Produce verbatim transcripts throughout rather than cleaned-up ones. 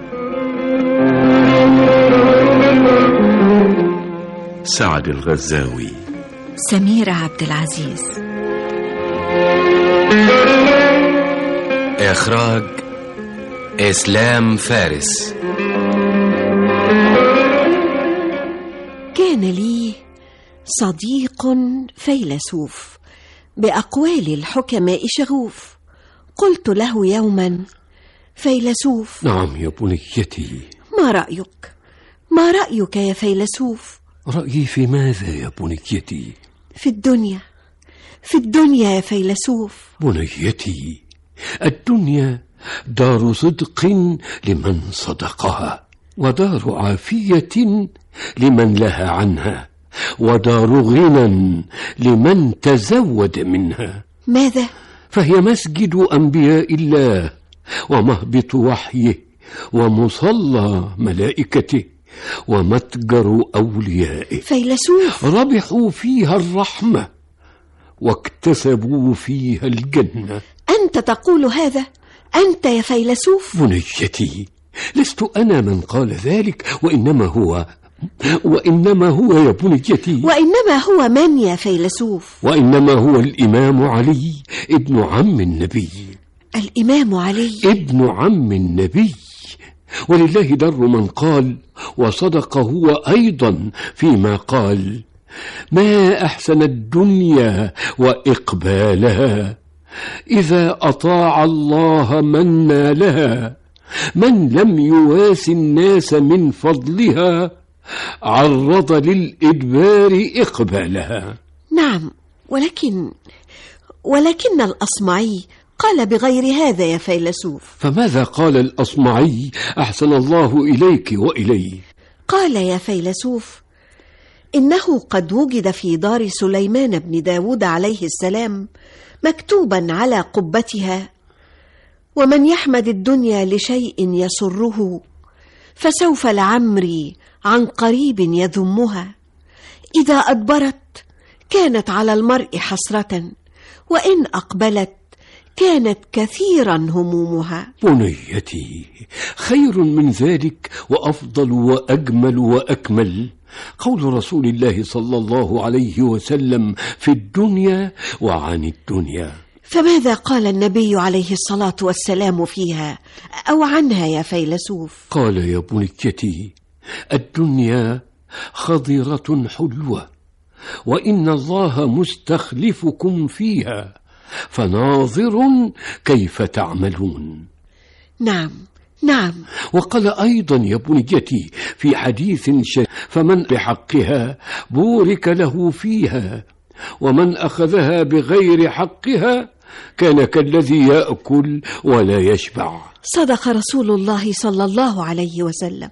سعد الغزاوي. سميرة عبد العزيز. إخراج إسلام فارس. كان لي صديق فيلسوف بأقوال الحكماء شغوف. قلت له يوما: فيلسوف. نعم يا بنيتي. ما رأيك؟ ما رأيك يا فيلسوف؟ رأيي في ماذا يا بنيتي؟ في الدنيا، في الدنيا يا فيلسوف. بنيتي، الدنيا دار صدق لمن صدقها، ودار عافية لمن لها عنها، ودار غنى لمن تزود منها. ماذا؟ فهي مسجد أنبياء الله، ومهبط وحيه، ومصلى ملائكته، ومتجر أوليائه. فيلسوف، ربحوا فيها الرحمة واكتسبوا فيها الجنة. أنت تقول هذا؟ أنت يا فيلسوف؟ بنيتي، لست أنا من قال ذلك، وإنما هو وإنما هو يا بنيتي. وإنما هو من يا فيلسوف؟ وإنما هو الإمام علي ابن عم النبي. الإمام علي ابن عم النبي، ولله در من قال، وصدق هو أيضا فيما قال: ما أحسن الدنيا وإقبالها، إذا أطاع الله من نالها، من لم يواس الناس من فضلها، عرض للإدبار إقبالها. نعم، ولكن ولكن الأصمعي قال بغير هذا يا فيلسوف. فماذا قال الأصمعي أحسن الله إليك وإليه؟ قال يا فيلسوف: إنه قد وجد في دار سليمان بن داود عليه السلام مكتوبا على قبتها: ومن يحمد الدنيا لشيء يسره، فسوف لعمري عن قريب يذمها. إذا أدبرت كانت على المرء حسرة، وإن أقبلت كانت كثيرا همومها. بنيتي، خير من ذلك وأفضل وأجمل وأكمل قول رسول الله صلى الله عليه وسلم في الدنيا وعن الدنيا. فماذا قال النبي عليه الصلاة والسلام فيها أو عنها يا فيلسوف؟ قال يا بنيتي: الدنيا خضرة حلوة، وإن الله مستخلفكم فيها، فناظر كيف تعملون. نعم نعم. وقال أيضا يا بنيتي في حديث شريف: فمن بحقها بورك له فيها، ومن أخذها بغير حقها كان كالذي يأكل ولا يشبع. صدق رسول الله صلى الله عليه وسلم.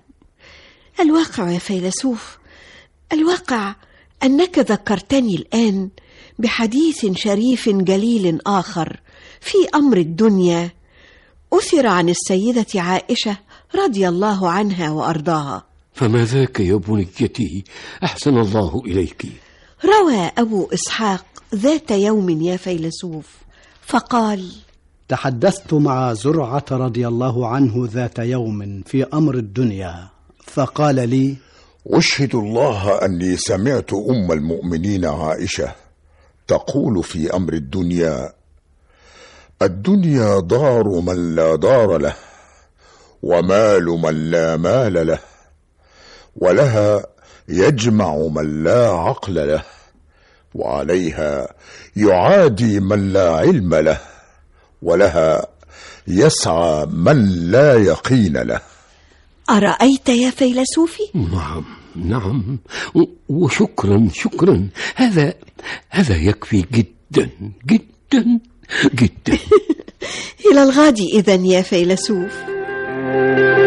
الواقع يا فيلسوف، الواقع أنك ذكرتني الآن بحديث شريف جليل آخر في أمر الدنيا، أثر عن السيدة عائشة رضي الله عنها وأرضاها. فما ذاك يا بنيتي أحسن الله إليك؟ روى أبو إسحاق ذات يوم يا فيلسوف فقال: تحدثت مع زرعة رضي الله عنه ذات يوم في أمر الدنيا، فقال لي: أشهد الله أني سمعت أم المؤمنين عائشة تقول في أمر الدنيا: الدنيا دار من لا دار له، ومال من لا مال له، ولها يجمع من لا عقل له، وعليها يعادي من لا علم له، ولها يسعى من لا يقين له. أرأيت يا فيلسوفي؟ نعم نعم، وشكرا شكرا، هذا هذا يكفي جدا جدا جدا. إلى الغد إذن يا فيلسوف.